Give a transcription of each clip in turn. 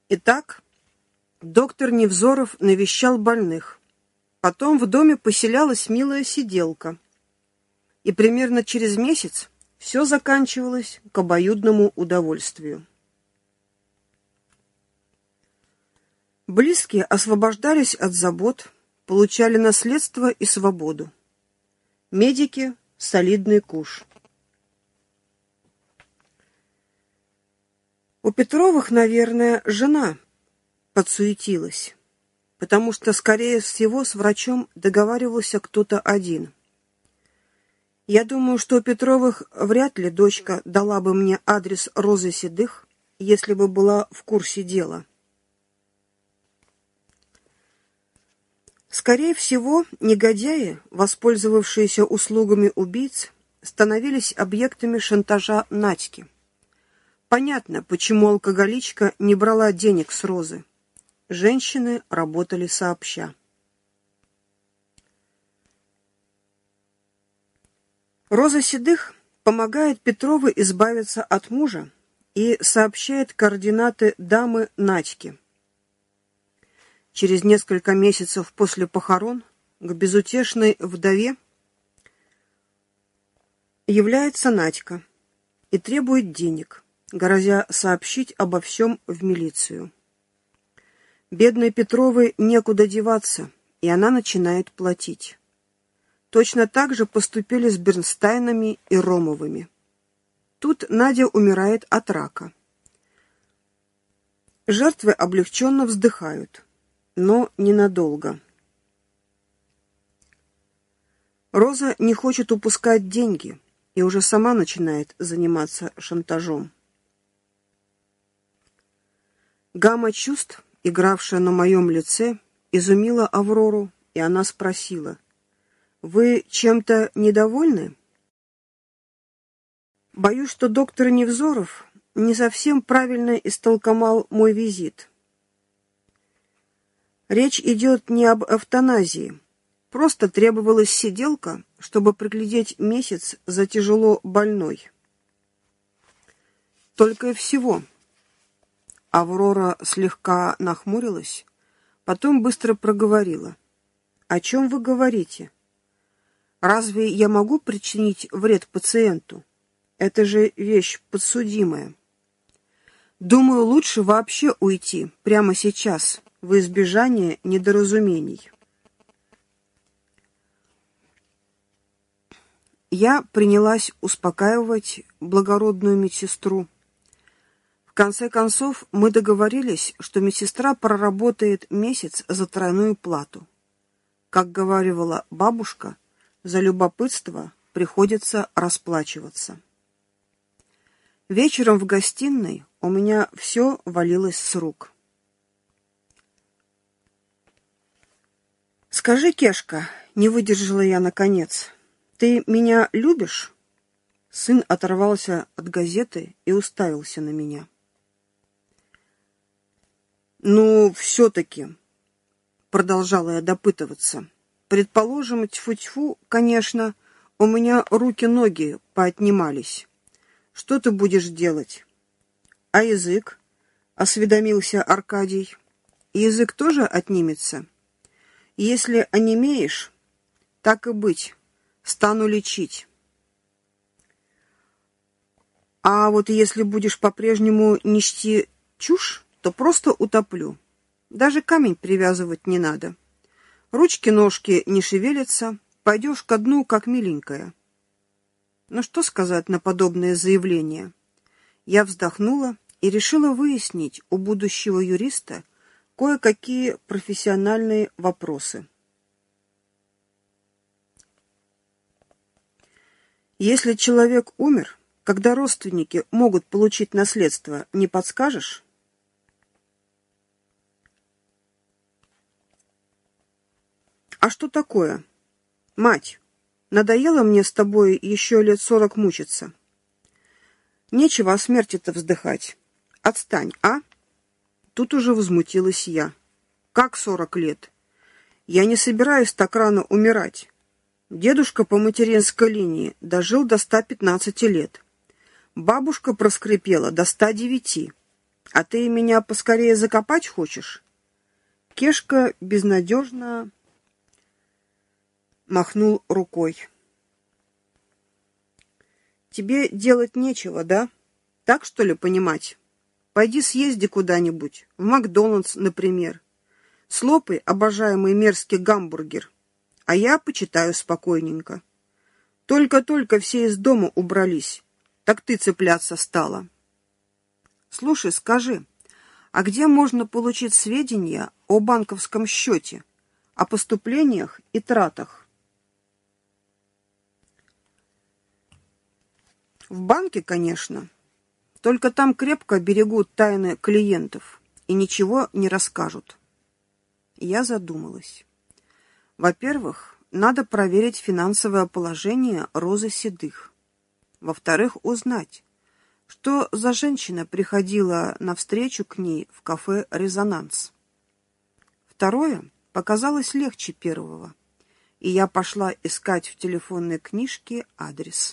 Итак, доктор Невзоров навещал больных. Потом в доме поселялась милая сиделка. И примерно через месяц все заканчивалось к обоюдному удовольствию. Близкие освобождались от забот, получали наследство и свободу. Медики – солидный куш. У Петровых, наверное, жена подсуетилась, потому что, скорее всего, с врачом договаривался кто-то один. Я думаю, что у Петровых вряд ли дочка дала бы мне адрес Розы Седых, если бы была в курсе дела. Скорее всего, негодяи, воспользовавшиеся услугами убийц, становились объектами шантажа Надьки. Понятно, почему алкоголичка не брала денег с Розы. Женщины работали сообща. Роза Седых помогает Петровой избавиться от мужа и сообщает координаты дамы Надьки. Через несколько месяцев после похорон к безутешной вдове является Надька и требует денег, грозя сообщить обо всем в милицию. Бедной Петровой некуда деваться, и она начинает платить. Точно так же поступили с Бернстайнами и Ромовыми. Тут Надя умирает от рака. Жертвы облегченно вздыхают, но ненадолго. Роза не хочет упускать деньги и уже сама начинает заниматься шантажом. Гамма чувств, игравшая на моем лице, изумила Аврору, и она спросила: «Вы чем-то недовольны?» Боюсь, что доктор Невзоров не совсем правильно истолковал мой визит. Речь идет не об эвтаназии. Просто требовалась сиделка, чтобы приглядеть месяц за тяжело больной. Только и всего. Аврора слегка нахмурилась, потом быстро проговорила: «О чем вы говорите? Разве я могу причинить вред пациенту? Это же вещь подсудимая. Думаю, лучше вообще уйти прямо сейчас, во избежание недоразумений». Я принялась успокаивать благородную медсестру. В конце концов, мы договорились, что медсестра проработает месяц за тройную плату. Как говаривала бабушка, за любопытство приходится расплачиваться. Вечером в гостиной у меня все валилось с рук. «Скажи, Кешка», — не выдержала я наконец, — «ты меня любишь?» Сын оторвался от газеты и уставился на меня. «Ну, все-таки», — продолжала я допытываться, — «предположим, тьфу-тьфу, конечно, у меня руки-ноги поотнимались. Что ты будешь делать?» «А язык?» — осведомился Аркадий. «Язык тоже отнимется? Если онемеешь, так и быть, стану лечить. А вот если будешь по-прежнему нести чушь, то просто утоплю. Даже камень привязывать не надо. Ручки-ножки не шевелятся, пойдешь ко дну, как миленькая». Ну что сказать на подобное заявление? Я вздохнула и решила выяснить у будущего юриста кое-какие профессиональные вопросы. Если человек умер, когда родственники могут получить наследство, не подскажешь? А что такое? Мать, надоело мне с тобой еще лет 40 мучиться. Нечего о смерти-то вздыхать. Отстань, а? Тут уже возмутилась я. Как 40 лет? Я не собираюсь так рано умирать. Дедушка по материнской линии дожил до 115 лет. Бабушка проскрипела до 109. А ты меня поскорее закопать хочешь? Кешка безнадежно махнул рукой. Тебе делать нечего, да? Так, что ли, понимать? Пойди съезди куда-нибудь, в Макдональдс, например. Слопай обожаемый мерзкий гамбургер, а я почитаю спокойненько. Только-только все из дома убрались, так ты цепляться стала. Слушай, скажи, а где можно получить сведения о банковском счете, о поступлениях и тратах? В банке, конечно. Только там крепко берегут тайны клиентов и ничего не расскажут. Я задумалась. Во-первых, надо проверить финансовое положение Розы Седых. Во-вторых, узнать, что за женщина приходила навстречу к ней в кафе «Резонанс». Второе показалось легче первого, и я пошла искать в телефонной книжке адрес.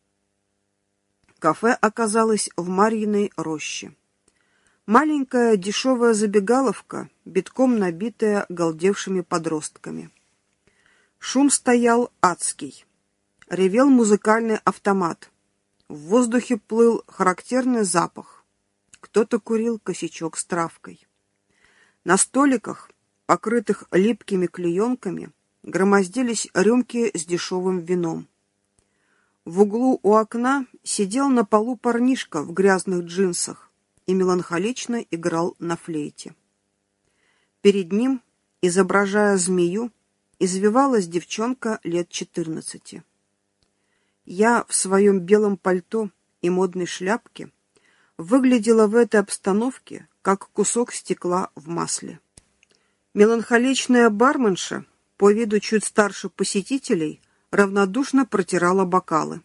Кафе оказалось в Марьиной роще. Маленькая дешевая забегаловка, битком набитая галдевшими подростками. Шум стоял адский. Ревел музыкальный автомат. В воздухе плыл характерный запах. Кто-то курил косячок с травкой. На столиках, покрытых липкими клеенками, громоздились рюмки с дешевым вином. В углу у окна сидел на полу парнишка в грязных джинсах и меланхолично играл на флейте. Перед ним, изображая змею, извивалась девчонка лет 14. Я в своем белом пальто и модной шляпке выглядела в этой обстановке, как кусок стекла в масле. Меланхоличная барменша, по виду чуть старше посетителей, равнодушно протирала бокалы.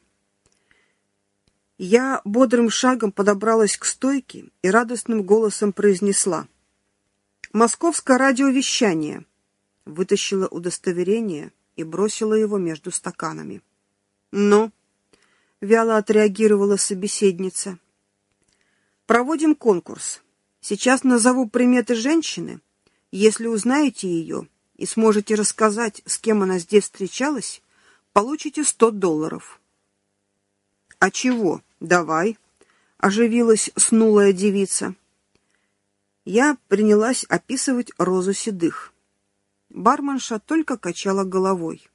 Я бодрым шагом подобралась к стойке и радостным голосом произнесла: «Московское радиовещание», вытащила удостоверение и бросила его между стаканами. «Ну?» — вяло отреагировала собеседница. «Проводим конкурс. Сейчас назову приметы женщины. Если узнаете ее и сможете рассказать, с кем она здесь встречалась, получите $100. «А чего? Давай», — оживилась снулая девица. Я принялась описывать Розу Седых. Барменша только качала головой.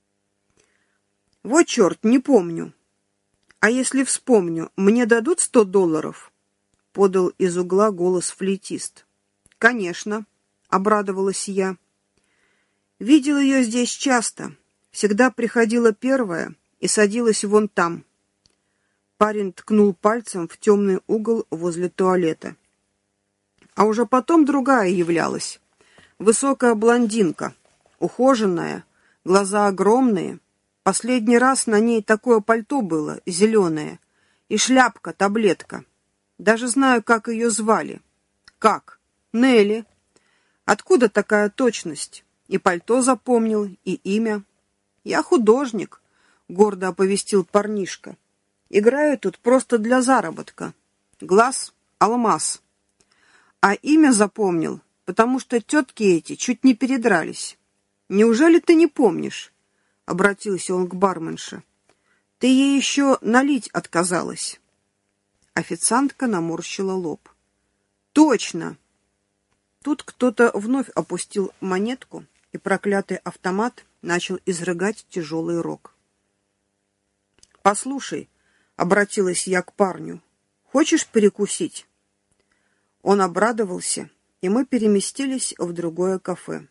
«Вот черт, не помню. А если вспомню, мне дадут $100?» — подал из угла голос флейтист. «Конечно», — обрадовалась я. «Видел ее здесь часто. Всегда приходила первая и садилась вон там». Парень ткнул пальцем в темный угол возле туалета. А уже потом другая являлась. Высокая блондинка, ухоженная, глаза огромные. Последний раз на ней такое пальто было, зеленое, и шляпка-таблетка. Даже знаю, как ее звали. Как? Нелли. Откуда такая точность? И пальто запомнил, и имя. Я художник, гордо оповестил парнишка. Играю тут просто для заработка. Глаз — алмаз. А имя запомнил, потому что тетки эти чуть не передрались. Неужели ты не помнишь? Обратился он к барменше. Ты ей еще налить отказалась. Официантка наморщила лоб. Точно! Тут кто-то вновь опустил монетку, и проклятый автомат начал изрыгать тяжелый рог. «Послушай», — обратилась я к парню, — «хочешь перекусить?» Он обрадовался, и мы переместились в другое кафе.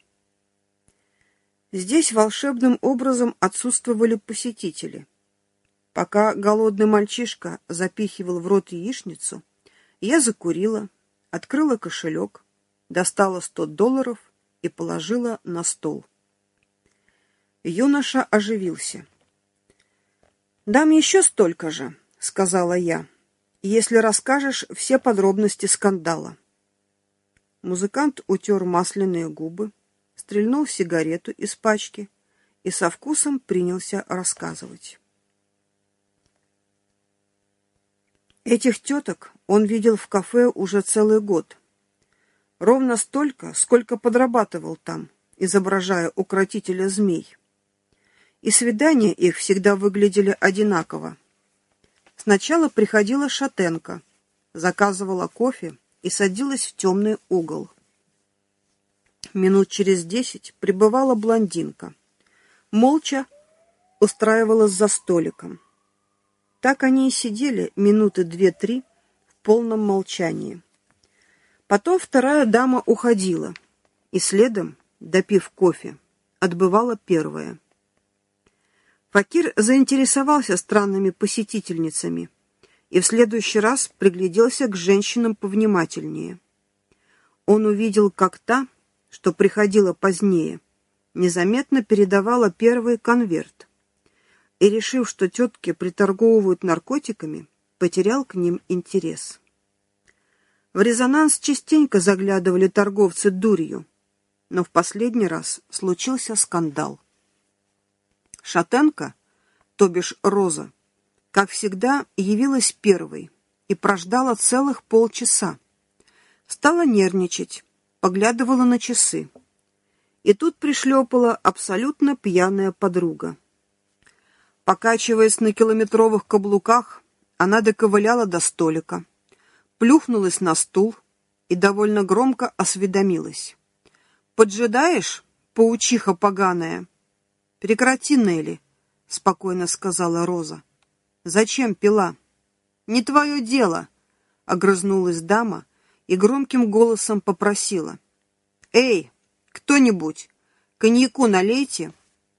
Здесь волшебным образом отсутствовали посетители. Пока голодный мальчишка запихивал в рот яичницу, я закурила, открыла кошелек, достала $100 и положила на стол. Юноша оживился. «Дам еще столько же», — сказала я, — «если расскажешь все подробности скандала». Музыкант утер масляные губы, стрельнул сигарету из пачки и со вкусом принялся рассказывать. Этих теток он видел в кафе уже целый год. Ровно столько, сколько подрабатывал там, изображая укротителя змей. И свидания их всегда выглядели одинаково. Сначала приходила шатенка, заказывала кофе и садилась в темный угол. Минут через 10 прибывала блондинка. Молча устраивалась за столиком. Так они и сидели минуты 2-3 в полном молчании. Потом вторая дама уходила, и следом, допив кофе, отбывала первая. Факир заинтересовался странными посетительницами и в следующий раз пригляделся к женщинам повнимательнее. Он увидел, как та, что приходила позднее, незаметно передавала первый конверт, и, решив, что тетки приторговывают наркотиками, потерял к ним интерес. В резонанс частенько заглядывали торговцы дурью, но в последний раз случился скандал. Шатенка, то бишь Роза, как всегда, явилась первой и прождала целых полчаса. Стала нервничать, поглядывала на часы. И тут пришлепала абсолютно пьяная подруга. Покачиваясь на километровых каблуках, она доковыляла до столика, плюхнулась на стул и довольно громко осведомилась. «Поджидаешь, паучиха поганая?» «Прекрати, Нелли», — спокойно сказала Роза. «Зачем пила?» «Не твое дело», — огрызнулась дама и громким голосом попросила. «Эй, кто-нибудь, коньяку налейте».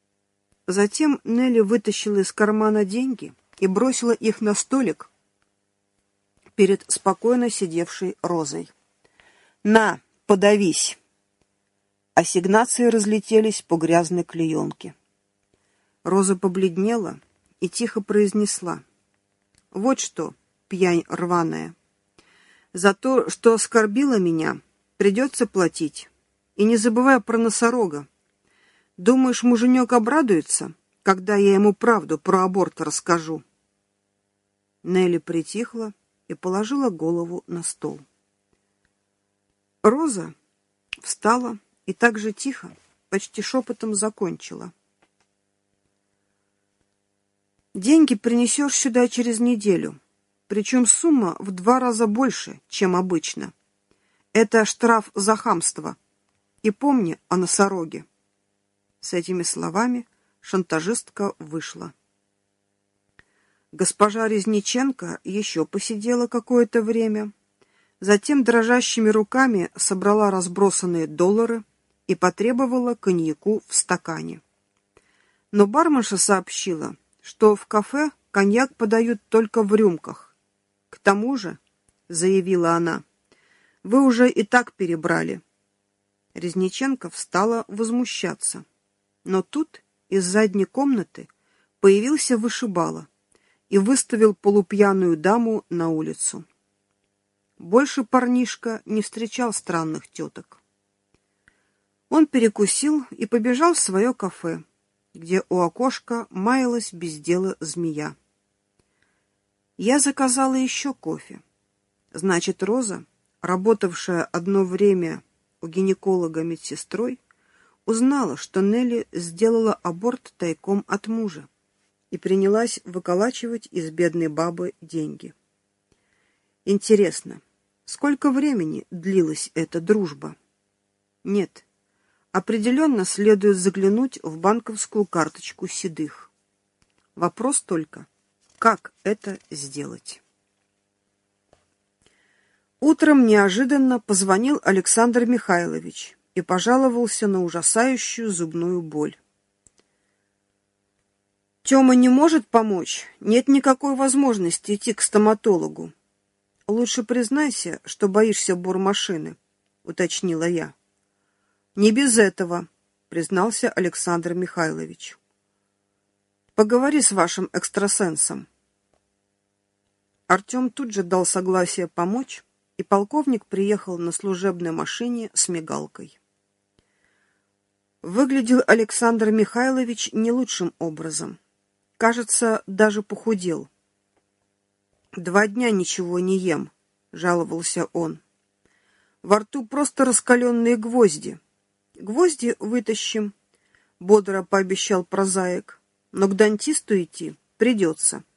Затем Нелли вытащила из кармана деньги и бросила их на столик перед спокойно сидевшей Розой. «На, подавись!» Ассигнации разлетелись по грязной клеенке. Роза побледнела и тихо произнесла. «Вот что, пьянь рваная, за то, что оскорбила меня, придется платить. И не забывай про носорога. Думаешь, муженек обрадуется, когда я ему правду про аборт расскажу?» Нелли притихла и положила голову на стол. Роза встала и так же тихо, почти шепотом закончила. «Деньги принесешь сюда через неделю, причем сумма в 2 раза больше, чем обычно. Это штраф за хамство. И помни о носороге». С этими словами шантажистка вышла. Госпожа Резниченко еще посидела какое-то время, затем дрожащими руками собрала разбросанные доллары и потребовала коньяку в стакане. Но барменша сообщила, что в кафе коньяк подают только в рюмках. «К тому же, — заявила она, — вы уже и так перебрали». Резниченко встала возмущаться. Но тут из задней комнаты появился вышибала и выставил полупьяную даму на улицу. Больше парнишка не встречал странных теток. Он перекусил и побежал в свое кафе, где у окошка маялась без дела змея. Я заказала еще кофе. Значит, Роза, работавшая одно время у гинеколога медсестрой, узнала, что Нелли сделала аборт тайком от мужа и принялась выколачивать из бедной бабы деньги. Интересно, сколько времени длилась эта дружба? Нет, определенно следует заглянуть в банковскую карточку Седых. Вопрос только, как это сделать? Утром неожиданно позвонил Александр Михайлович и пожаловался на ужасающую зубную боль. «Тёма не может помочь? Нет никакой возможности идти к стоматологу. Лучше признайся, что боишься бормашины», — уточнила я. «Не без этого», — признался Александр Михайлович. «Поговори с вашим экстрасенсом». Артем тут же дал согласие помочь, и полковник приехал на служебной машине с мигалкой. Выглядел Александр Михайлович не лучшим образом. Кажется, даже похудел. 2 дня ничего не ем, жаловался он. Во рту просто раскаленные гвозди. Гвозди вытащим, бодро пообещал прозаик. Но к дантисту идти придется.